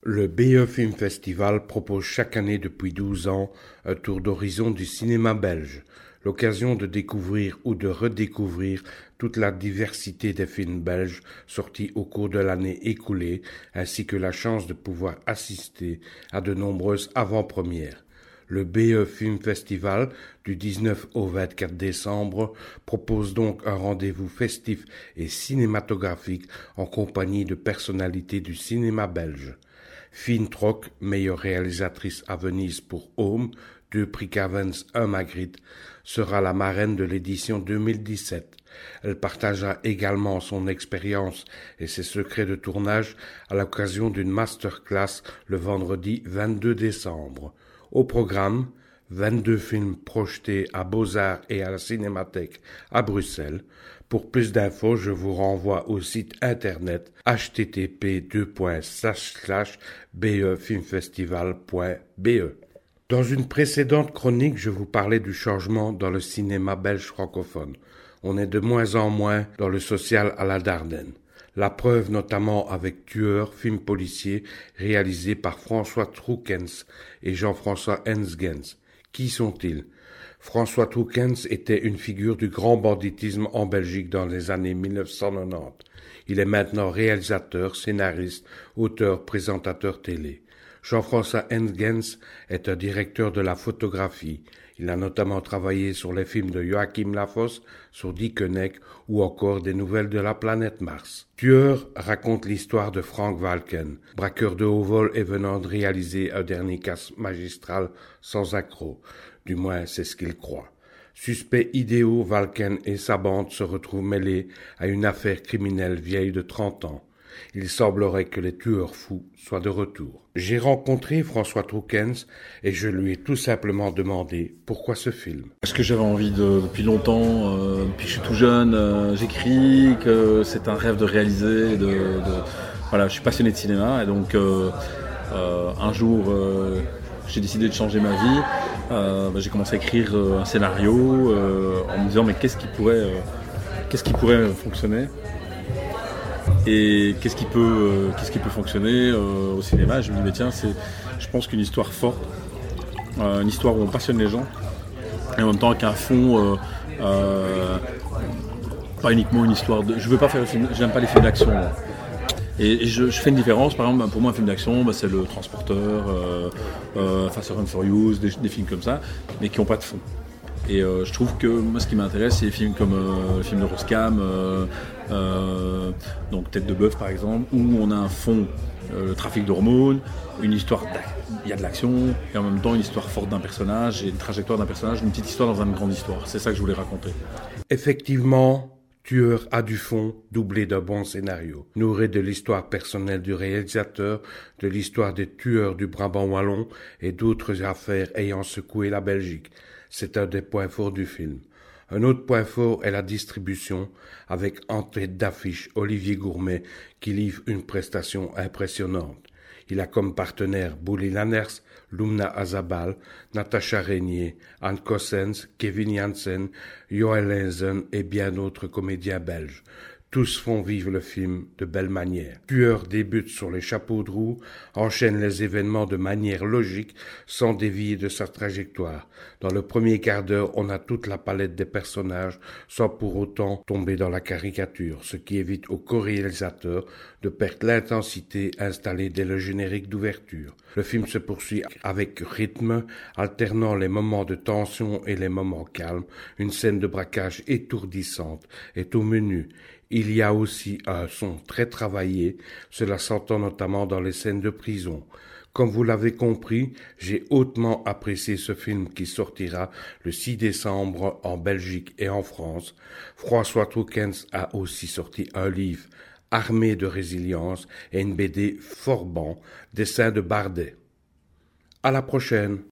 Le BE Film Festival propose chaque année depuis 12 ans un tour d'horizon du cinéma belge, l'occasion de découvrir ou de redécouvrir toute la diversité des films belges sortis au cours de l'année écoulée, ainsi que la chance de pouvoir assister à de nombreuses avant-premières. Le BE Film Festival du 19 au 24 décembre propose donc un rendez-vous festif et cinématographique en compagnie de personnalités du cinéma belge. Finn Trock, meilleure réalisatrice à Venise pour Home, 2 prix Cavens, 1 Magritte, sera la marraine de l'édition 2017. Elle partagera également son expérience et ses secrets de tournage à l'occasion d'une masterclass le vendredi 22 décembre. Au programme, 22 films projetés à Beaux-Arts et à la Cinémathèque à Bruxelles. Pour plus d'infos, je vous renvoie au site internet http://befilmfestival.be. Dans une précédente chronique, je vous parlais du changement dans le cinéma belge francophone. On est de moins en moins dans le social à la Dardenne. La preuve notamment avec Tueur, film policier réalisé par François Troukens et Jean-François Hensgens. Qui sont-ils? François Troukens était une figure du grand banditisme en Belgique dans les années 1990. Il est maintenant réalisateur, scénariste, auteur, présentateur télé. Jean-François Hensgens est un directeur de la photographie. Il a notamment travaillé sur les films de Joachim Lafosse, sur Dickeneck ou encore des nouvelles de la planète Mars. Tueur raconte l'histoire de Frank Walken, braqueur de haut vol et venant de réaliser un dernier casse magistral sans accroc. Du moins, c'est ce qu'il croit. Suspect idéaux, Walken et sa bande se retrouvent mêlés à une affaire criminelle vieille de 30 ans. Il semblerait que les tueurs fous soient de retour. J'ai rencontré François Troukens et je lui ai tout simplement demandé pourquoi ce film. Parce que j'avais envie depuis longtemps, depuis que je suis tout jeune, j'écris, que c'est un rêve de réaliser, voilà, je suis passionné de cinéma et donc un jour j'ai décidé de changer ma vie. J'ai commencé à écrire un scénario en me disant mais qu'est-ce qui pourrait fonctionner. Et qu'est-ce qui peut fonctionner au cinéma? Je me dis mais tiens, je pense qu'une histoire forte, une histoire où on passionne les gens, et en même temps avec un fond, pas uniquement une histoire de. Je veux pas faire le film, j'aime pas les films d'action. Moi. Et je fais une différence, par exemple, pour moi un film d'action, c'est Le Transporteur, Fast and Furious, des films comme ça, mais qui n'ont pas de fond. Et je trouve que moi ce qui m'intéresse c'est les films comme le film de Roskam, donc Tête de bœuf par exemple, où on a un fond, le trafic d'hormones, une histoire, il y a de l'action, et en même temps une histoire forte d'un personnage, et une trajectoire d'un personnage, une petite histoire dans une grande histoire. C'est ça que je voulais raconter. Effectivement, Tueur a du fond, doublé d'un bon scénario. Nourri de l'histoire personnelle du réalisateur, de l'histoire des tueurs du Brabant wallon et d'autres affaires ayant secoué la Belgique. C'est un des points forts du film. Un autre point fort est la distribution, avec en tête d'affiche Olivier Gourmet qui livre une prestation impressionnante. Il a comme partenaires Bouli Lanners, Lumna Azabal, Natacha Régnier, Anne Cossens, Kevin Janssen, Joël Lenzen et bien d'autres comédiens belges. Tous font vivre le film de belle manière. Tueur débute sur les chapeaux de roue, enchaîne les événements de manière logique, sans dévier de sa trajectoire. Dans le premier quart d'heure, on a toute la palette des personnages, sans pour autant tomber dans la caricature, ce qui évite au co-réalisateur de perdre l'intensité installée dès le générique d'ouverture. Le film se poursuit avec rythme, alternant les moments de tension et les moments calmes. Une scène de braquage étourdissante est au menu. Il y a aussi un son très travaillé, cela s'entend notamment dans les scènes de prison. Comme vous l'avez compris, j'ai hautement apprécié ce film qui sortira le 6 décembre en Belgique et en France. François Troukens a aussi sorti un livre, Armée de résilience, et une BD Forban, dessin de Bardet. À la prochaine.